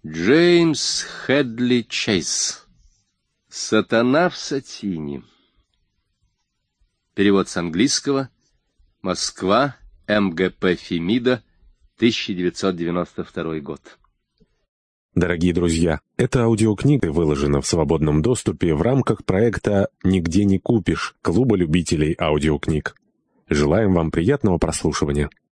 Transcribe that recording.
Джеймс Хедли Чейз. «Сатана в сатине». Перевод с английского. Москва. МГП Фемида. 1992 год. Дорогие друзья, эта аудиокнига выложена в свободном доступе в рамках проекта «Нигде не купишь» Клуба любителей аудиокниг. Желаем вам приятного прослушивания.